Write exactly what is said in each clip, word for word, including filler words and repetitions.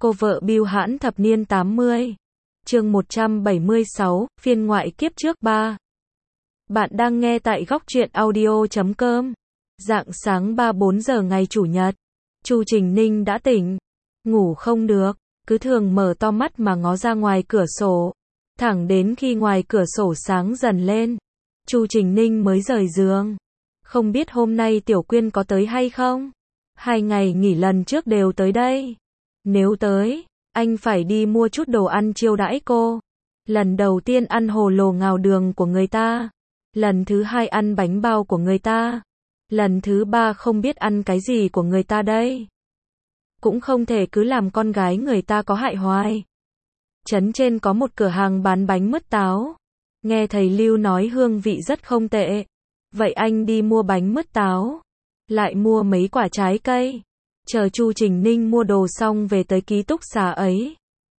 Cô vợ bưu hãn thập niên tám mươi. Chương một trăm bảy mươi sáu, phiên ngoại kiếp trước ba. Bạn đang nghe tại góc truyện audio chấm com. Rạng sáng ba bốn giờ ngày Chủ nhật, Chu Trình Ninh đã tỉnh. Ngủ không được, cứ thường mở to mắt mà ngó ra ngoài cửa sổ. Thẳng đến khi ngoài cửa sổ sáng dần lên, Chu Trình Ninh mới rời giường. Không biết hôm nay Tiểu Quyên có tới hay không? Hai ngày nghỉ lần trước đều tới đây. Nếu tới, anh phải đi mua chút đồ ăn chiêu đãi cô. Lần đầu tiên ăn hồ lô ngào đường của người ta. Lần thứ hai ăn bánh bao của người ta. Lần thứ ba không biết ăn cái gì của người ta đây. Cũng không thể cứ làm con gái người ta có hại hoài. Trấn trên có một cửa hàng bán bánh mứt táo. Nghe thầy Lưu nói hương vị rất không tệ. Vậy anh đi mua bánh mứt táo. Lại mua mấy quả trái cây. Chờ Chu Trình Ninh mua đồ xong về tới ký túc xá ấy.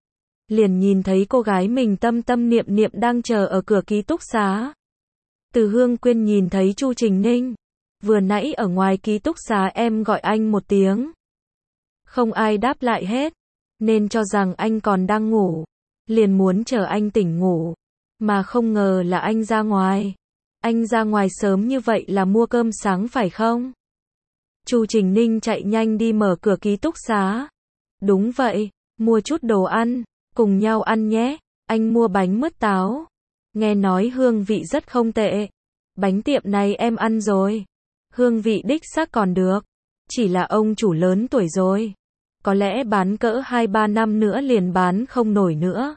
Liền nhìn thấy cô gái mình tâm tâm niệm niệm đang chờ ở cửa ký túc xá. Từ Hương Quyên nhìn thấy Chu Trình Ninh. Vừa nãy ở ngoài ký túc xá em gọi anh một tiếng. Không ai đáp lại hết. Nên cho rằng anh còn đang ngủ. Liền muốn chờ anh tỉnh ngủ. Mà không ngờ là anh ra ngoài. Anh ra ngoài sớm như vậy là mua cơm sáng phải không? Chu Trình Ninh chạy nhanh đi mở cửa ký túc xá. Đúng vậy, mua chút đồ ăn, cùng nhau ăn nhé. Anh mua bánh mứt táo. Nghe nói hương vị rất không tệ. Bánh tiệm này em ăn rồi. Hương vị đích xác còn được. Chỉ là ông chủ lớn tuổi rồi. Có lẽ bán cỡ hai ba năm nữa liền bán không nổi nữa.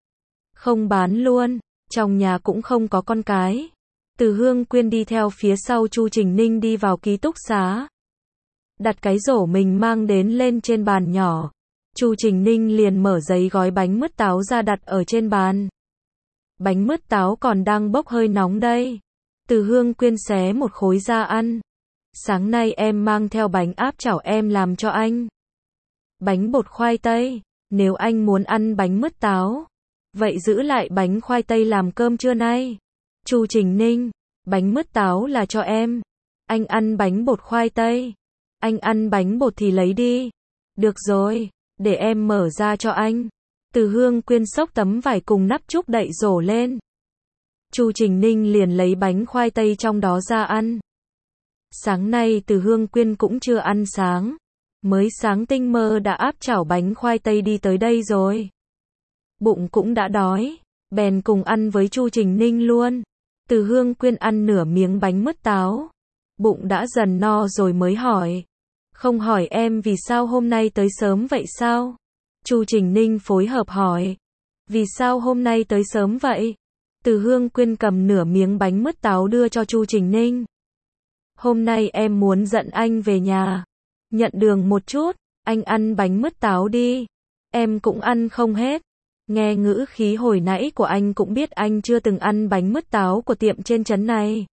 Không bán luôn, trong nhà cũng không có con cái. Từ Hương Quyên đi theo phía sau Chu Trình Ninh đi vào ký túc xá. Đặt cái rổ mình mang đến lên trên bàn nhỏ. Chu Trình Ninh liền mở giấy gói bánh mứt táo ra đặt ở trên bàn. Bánh mứt táo còn đang bốc hơi nóng đây. Từ Hương Quyên xé một khối ra ăn. Sáng nay em mang theo bánh áp chảo em làm cho anh. Bánh bột khoai tây. Nếu anh muốn ăn bánh mứt táo, vậy giữ lại bánh khoai tây làm cơm trưa nay. Chu Trình Ninh, bánh mứt táo là cho em. Anh ăn bánh bột khoai tây. Anh ăn bánh bột thì lấy đi. Được rồi, để em mở ra cho anh. Từ Hương Quyên xốc tấm vải cùng nắp trúc đậy rổ lên. Chu Trình Ninh liền lấy bánh khoai tây trong đó ra ăn. Sáng nay Từ Hương Quyên cũng chưa ăn sáng. Mới sáng tinh mơ đã áp chảo bánh khoai tây đi tới đây rồi. Bụng cũng đã đói, bèn cùng ăn với Chu Trình Ninh luôn. Từ Hương Quyên ăn nửa miếng bánh mứt táo. Bụng đã dần no rồi mới hỏi. Không hỏi em vì sao hôm nay tới sớm vậy sao? Chu Trình Ninh phối hợp hỏi. Vì sao hôm nay tới sớm vậy? Từ Hương Quyên cầm nửa miếng bánh mứt táo đưa cho Chu Trình Ninh. Hôm nay em muốn dẫn anh về nhà. Nhận đường một chút, anh ăn bánh mứt táo đi. Em cũng ăn không hết. Nghe ngữ khí hồi nãy của anh cũng biết anh chưa từng ăn bánh mứt táo của tiệm trên trấn này.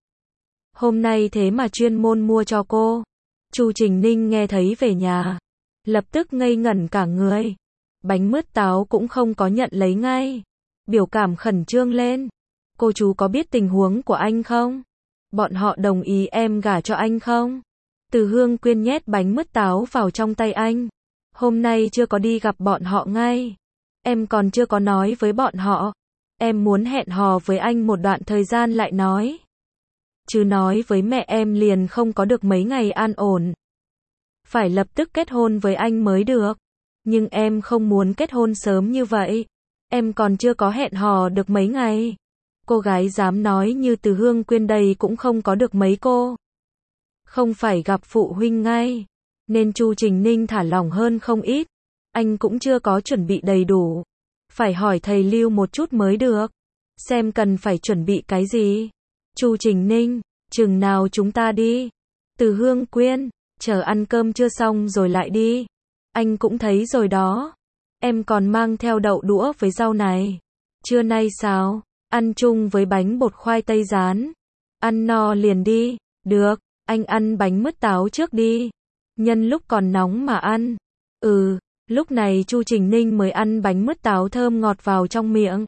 Hôm nay thế mà chuyên môn mua cho cô. Chu Trình Ninh nghe thấy về nhà, lập tức ngây ngẩn cả người. Bánh mứt táo cũng không có nhận lấy ngay. Biểu cảm khẩn trương lên. Cô chú có biết tình huống của anh không? Bọn họ đồng ý em gả cho anh không? Từ Hương Quyên nhét bánh mứt táo vào trong tay anh. Hôm nay chưa có đi gặp bọn họ ngay. Em còn chưa có nói với bọn họ. Em muốn hẹn hò với anh một đoạn thời gian lại nói. Chứ nói với mẹ em liền không có được mấy ngày an ổn. Phải lập tức kết hôn với anh mới được. Nhưng em không muốn kết hôn sớm như vậy. Em còn chưa có hẹn hò được mấy ngày. Cô gái dám nói như Từ Hương Quyên đây cũng không có được mấy cô. Không phải gặp phụ huynh ngay. Nên Chu Trình Ninh thả lỏng hơn không ít. Anh cũng chưa có chuẩn bị đầy đủ. Phải hỏi thầy Lưu một chút mới được. Xem cần phải chuẩn bị cái gì. Chu Trình Ninh, chừng nào chúng ta đi? Từ Hương Quyên, chờ ăn cơm chưa xong rồi lại đi. Anh cũng thấy rồi đó. Em còn mang theo đậu đũa với rau này. Trưa nay sao? Ăn chung với bánh bột khoai tây rán. Ăn no liền đi. Được, anh ăn bánh mứt táo trước đi. Nhân lúc còn nóng mà ăn. Ừ. Lúc này Chu Trình Ninh mới ăn bánh mứt táo thơm ngọt vào trong miệng.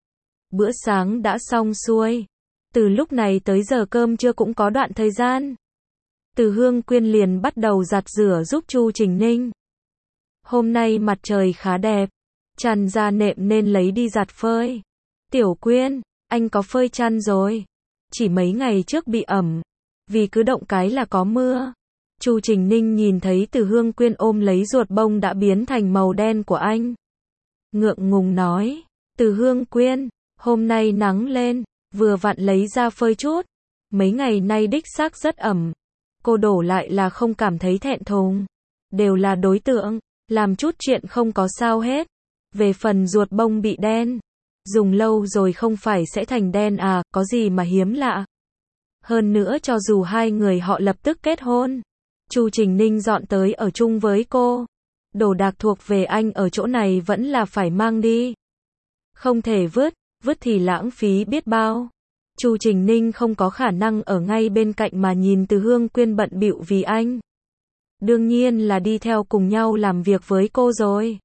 Bữa sáng đã xong xuôi. Từ lúc này tới giờ cơm trưa cũng có đoạn thời gian. Từ Hương Quyên liền bắt đầu giặt rửa giúp Chu Trình Ninh. Hôm nay mặt trời khá đẹp. Chăn ra nệm nên lấy đi giặt phơi. Tiểu Quyên, anh có phơi chăn rồi. Chỉ mấy ngày trước bị ẩm. Vì cứ động cái là có mưa. Chu Trình Ninh nhìn thấy Từ Hương Quyên ôm lấy ruột bông đã biến thành màu đen của anh. Ngượng ngùng nói. Từ Hương Quyên, hôm nay nắng lên. Vừa vặn lấy ra phơi chút. Mấy ngày nay đích xác rất ẩm. Cô đổ lại là không cảm thấy thẹn thùng. Đều là đối tượng. Làm chút chuyện không có sao hết. Về phần ruột bông bị đen. Dùng lâu rồi không phải sẽ thành đen à, có gì mà hiếm lạ. Hơn nữa cho dù hai người họ lập tức kết hôn. Chu Trình Ninh dọn tới ở chung với cô. Đồ đạc thuộc về anh ở chỗ này vẫn là phải mang đi. Không thể vứt, vứt thì lãng phí biết bao. Chu Trình Ninh không có khả năng ở ngay bên cạnh mà nhìn Từ Hương Quyên bận bịu vì anh. Đương nhiên là đi theo cùng nhau làm việc với cô rồi.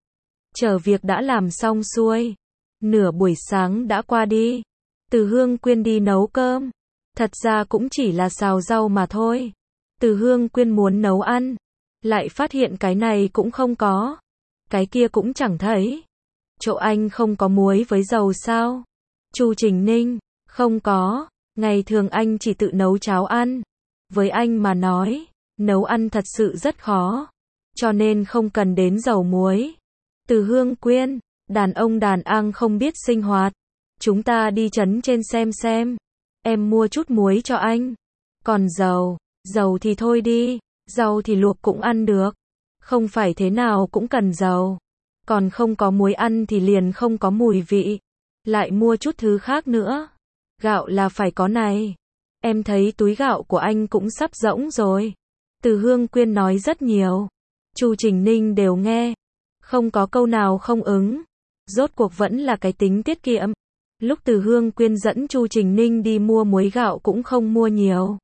Chờ việc đã làm xong xuôi. Nửa buổi sáng đã qua đi. Từ Hương Quyên đi nấu cơm. Thật ra cũng chỉ là xào rau mà thôi. Từ Hương Quyên muốn nấu ăn. Lại phát hiện cái này cũng không có. Cái kia cũng chẳng thấy. Chỗ anh không có muối với dầu sao? Chu Trình Ninh, không có. Ngày thường anh chỉ tự nấu cháo ăn. Với anh mà nói, nấu ăn thật sự rất khó. Cho nên không cần đến dầu muối. Từ Hương Quyên, đàn ông đàn ang không biết sinh hoạt. Chúng ta đi trấn trên xem xem. Em mua chút muối cho anh. Còn dầu, dầu thì thôi đi. Rau thì luộc cũng ăn được. Không phải thế nào cũng cần dầu. Còn không có muối ăn thì liền không có mùi vị. Lại mua chút thứ khác nữa. Gạo là phải có này. Em thấy túi gạo của anh cũng sắp rỗng rồi. Từ Hương Quyên nói rất nhiều. Chu Trình Ninh đều nghe. Không có câu nào không ứng. Rốt cuộc vẫn là cái tính tiết kiệm. Lúc Từ Hương Quyên dẫn Chu Trình Ninh đi mua muối gạo cũng không mua nhiều.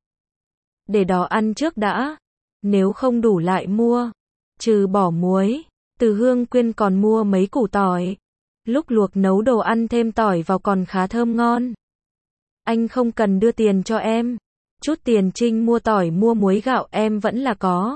Để đó ăn trước đã. Nếu không đủ lại mua. Trừ bỏ muối. Từ Hương Quyên còn mua mấy củ tỏi. Lúc luộc nấu đồ ăn thêm tỏi vào còn khá thơm ngon. Anh không cần đưa tiền cho em. Chút tiền Trinh mua tỏi mua muối gạo em vẫn là có.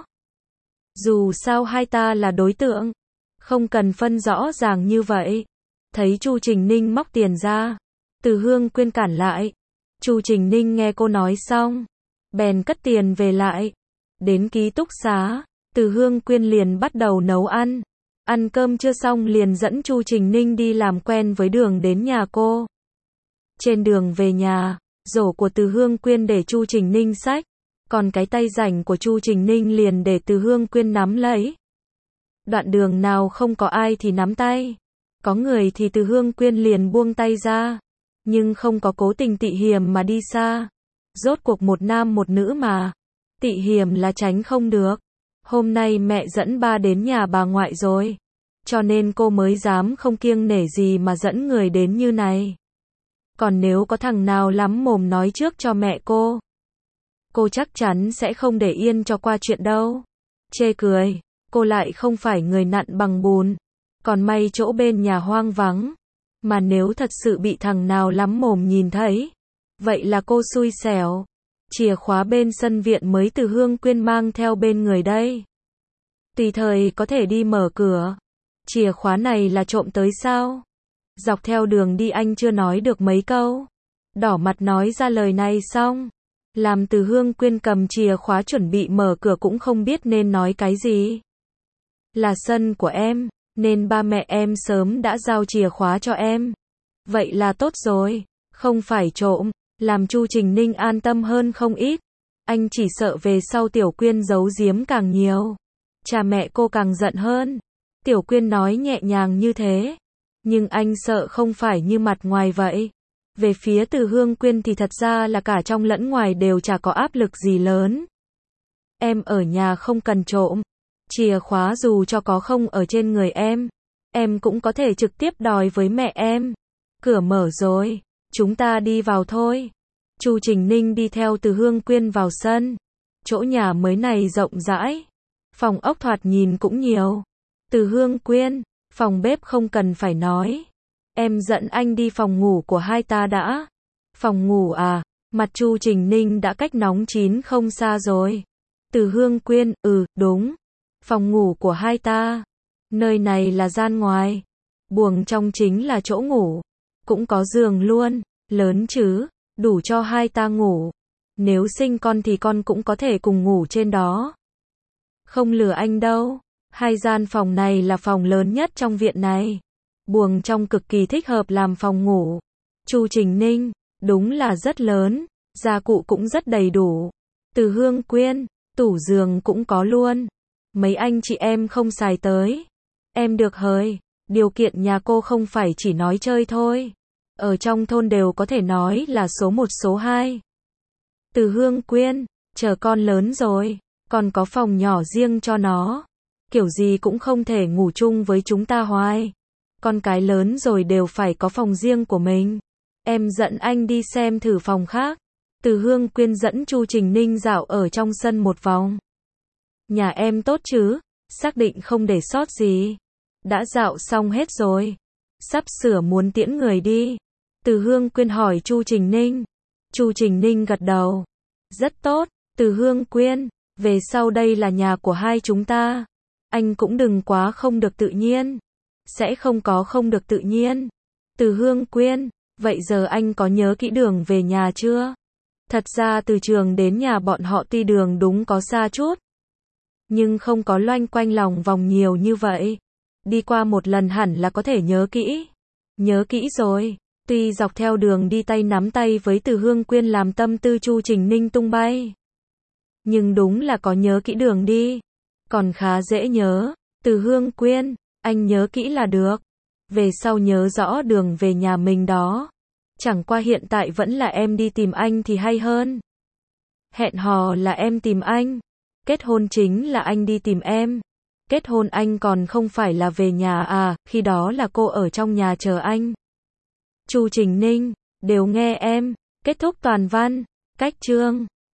Dù sao hai ta là đối tượng. Không cần phân rõ ràng như vậy. Thấy Chu Trình Ninh móc tiền ra. Từ Hương Quyên cản lại. Chu Trình Ninh nghe cô nói xong. Bèn cất tiền về lại. Đến ký túc xá. Từ Hương Quyên liền bắt đầu nấu ăn. Ăn cơm chưa xong liền dẫn Chu Trình Ninh đi làm quen với đường đến nhà cô. Trên đường về nhà, rổ của Từ Hương Quyên để Chu Trình Ninh xách. Còn cái tay rảnh của Chu Trình Ninh liền để Từ Hương Quyên nắm lấy. Đoạn đường nào không có ai thì nắm tay. Có người thì Từ Hương Quyên liền buông tay ra. Nhưng không có cố tình tị hiềm mà đi xa. Rốt cuộc một nam một nữ mà. Tị hiềm là tránh không được. Hôm nay mẹ dẫn ba đến nhà bà ngoại rồi. Cho nên cô mới dám không kiêng nể gì mà dẫn người đến như này. Còn nếu có thằng nào lắm mồm nói trước cho mẹ cô. Cô chắc chắn sẽ không để yên cho qua chuyện đâu. Chê cười. Cô lại không phải người nặn bằng bùn. Còn may chỗ bên nhà hoang vắng. Mà nếu thật sự bị thằng nào lắm mồm nhìn thấy. Vậy là cô xui xẻo. Chìa khóa bên sân viện mới Từ Hương Quyên mang theo bên người đây. Tùy thời có thể đi mở cửa. Chìa khóa này là trộm tới sao? Dọc theo đường đi anh chưa nói được mấy câu. Đỏ mặt nói ra lời này xong. Làm Từ Hương Quyên cầm chìa khóa chuẩn bị mở cửa cũng không biết nên nói cái gì. Là sân của em, nên ba mẹ em sớm đã giao chìa khóa cho em. Vậy là tốt rồi, không phải trộm. Làm Chu Trình Ninh an tâm hơn không ít. Anh chỉ sợ về sau Tiểu Quyên giấu giếm càng nhiều. Cha mẹ cô càng giận hơn. Tiểu Quyên nói nhẹ nhàng như thế. Nhưng anh sợ không phải như mặt ngoài vậy. Về phía Từ Hương Quyên thì thật ra là cả trong lẫn ngoài đều chả có áp lực gì lớn. Em ở nhà không cần trộm. Chìa khóa dù cho có không ở trên người em. Em cũng có thể trực tiếp đòi với mẹ em. Cửa mở rồi. Chúng ta đi vào thôi. Chu Trình Ninh đi theo Từ Hương Quyên vào sân. Chỗ nhà mới này rộng rãi. Phòng ốc thoạt nhìn cũng nhiều. Từ Hương Quyên, phòng bếp không cần phải nói. Em dẫn anh đi phòng ngủ của hai ta đã. Phòng ngủ à? Mặt Chu Trình Ninh đã cách nóng chín không xa rồi. Từ Hương Quyên, ừ, đúng. Phòng ngủ của hai ta. Nơi này là gian ngoài. Buồng trong chính là chỗ ngủ. Cũng có giường luôn. Lớn chứ, đủ cho hai ta ngủ. Nếu sinh con thì con cũng có thể cùng ngủ trên đó. Không lừa anh đâu. Hai gian phòng này là phòng lớn nhất trong viện này. Buồng trong cực kỳ thích hợp làm phòng ngủ. Chu Trình Ninh, đúng là rất lớn. Gia cụ cũng rất đầy đủ. Từ Hương Quyên, tủ giường cũng có luôn. Mấy anh chị em không xài tới. Em được hời. Điều kiện nhà cô không phải chỉ nói chơi thôi. Ở trong thôn đều có thể nói là số một số hai. Từ Hương Quyên, chờ con lớn rồi, còn có phòng nhỏ riêng cho nó. Kiểu gì cũng không thể ngủ chung với chúng ta hoài. Con cái lớn rồi đều phải có phòng riêng của mình. Em dẫn anh đi xem thử phòng khác. Từ Hương Quyên dẫn Chu Trình Ninh dạo ở trong sân một vòng. Nhà em tốt chứ? Xác định không để sót gì. Đã dạo xong hết rồi. Sắp sửa muốn tiễn người đi. Từ Hương Quyên hỏi Chu Trình Ninh. Chu Trình Ninh gật đầu. Rất tốt, Từ Hương Quyên. Về sau đây là nhà của hai chúng ta. Anh cũng đừng quá không được tự nhiên. Sẽ không có không được tự nhiên. Từ Hương Quyên. Vậy giờ anh có nhớ kỹ đường về nhà chưa? Thật ra từ trường đến nhà bọn họ tuy đường đúng có xa chút. Nhưng không có loanh quanh lòng vòng nhiều như vậy. Đi qua một lần hẳn là có thể nhớ kỹ. Nhớ kỹ rồi. Tuy dọc theo đường đi tay nắm tay với Từ Hương Quyên làm tâm tư Chu Trình Ninh tung bay. Nhưng đúng là có nhớ kỹ đường đi. Còn khá dễ nhớ. Từ Hương Quyên, anh nhớ kỹ là được. Về sau nhớ rõ đường về nhà mình đó. Chẳng qua hiện tại vẫn là em đi tìm anh thì hay hơn. Hẹn hò là em tìm anh. Kết hôn chính là anh đi tìm em. Kết hôn anh còn không phải là về nhà à, khi đó là cô ở trong nhà chờ anh. Chu Trình Ninh, đều nghe em. Kết thúc toàn văn. Cách chương.